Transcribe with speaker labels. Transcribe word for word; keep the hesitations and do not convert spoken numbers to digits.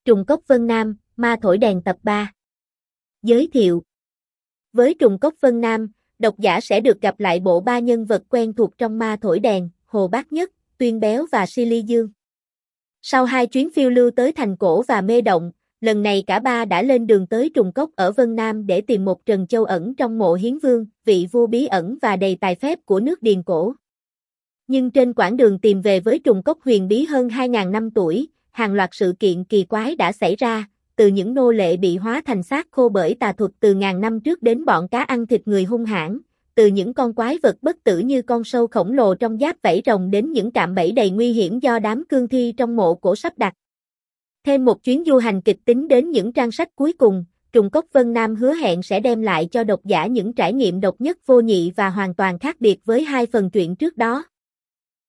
Speaker 1: Trùng Cốc Vân Nam, Ma Thổi Đèn tập ba. Giới thiệu. Với Trùng Cốc Vân Nam, độc giả sẽ được gặp lại bộ ba nhân vật quen thuộc trong Ma Thổi Đèn, Hồ Bác Nhất, Tuyên Béo và Si Ly Dương. Sau hai chuyến phiêu lưu tới Thành Cổ và Mê Động, lần này cả ba đã lên đường tới Trùng Cốc ở Vân Nam để tìm một Trần Châu ẩn trong mộ Hiến Vương, vị vua bí ẩn và đầy tài phép của nước Điền Cổ. Nhưng trên quãng đường tìm về với Trùng Cốc huyền bí hơn hai nghìn năm tuổi, hàng loạt sự kiện kỳ quái đã xảy ra, từ những nô lệ bị hóa thành xác khô bởi tà thuật từ ngàn năm trước đến bọn cá ăn thịt người hung hãn, từ những con quái vật bất tử như con sâu khổng lồ trong giáp vảy rồng đến những cạm bẫy đầy nguy hiểm do đám cương thi trong mộ cổ sắp đặt. Thêm một chuyến du hành kịch tính đến những trang sách cuối cùng, Trùng Cốc Vân Nam hứa hẹn sẽ đem lại cho độc giả những trải nghiệm độc nhất vô nhị và hoàn toàn khác biệt với hai phần truyện trước đó.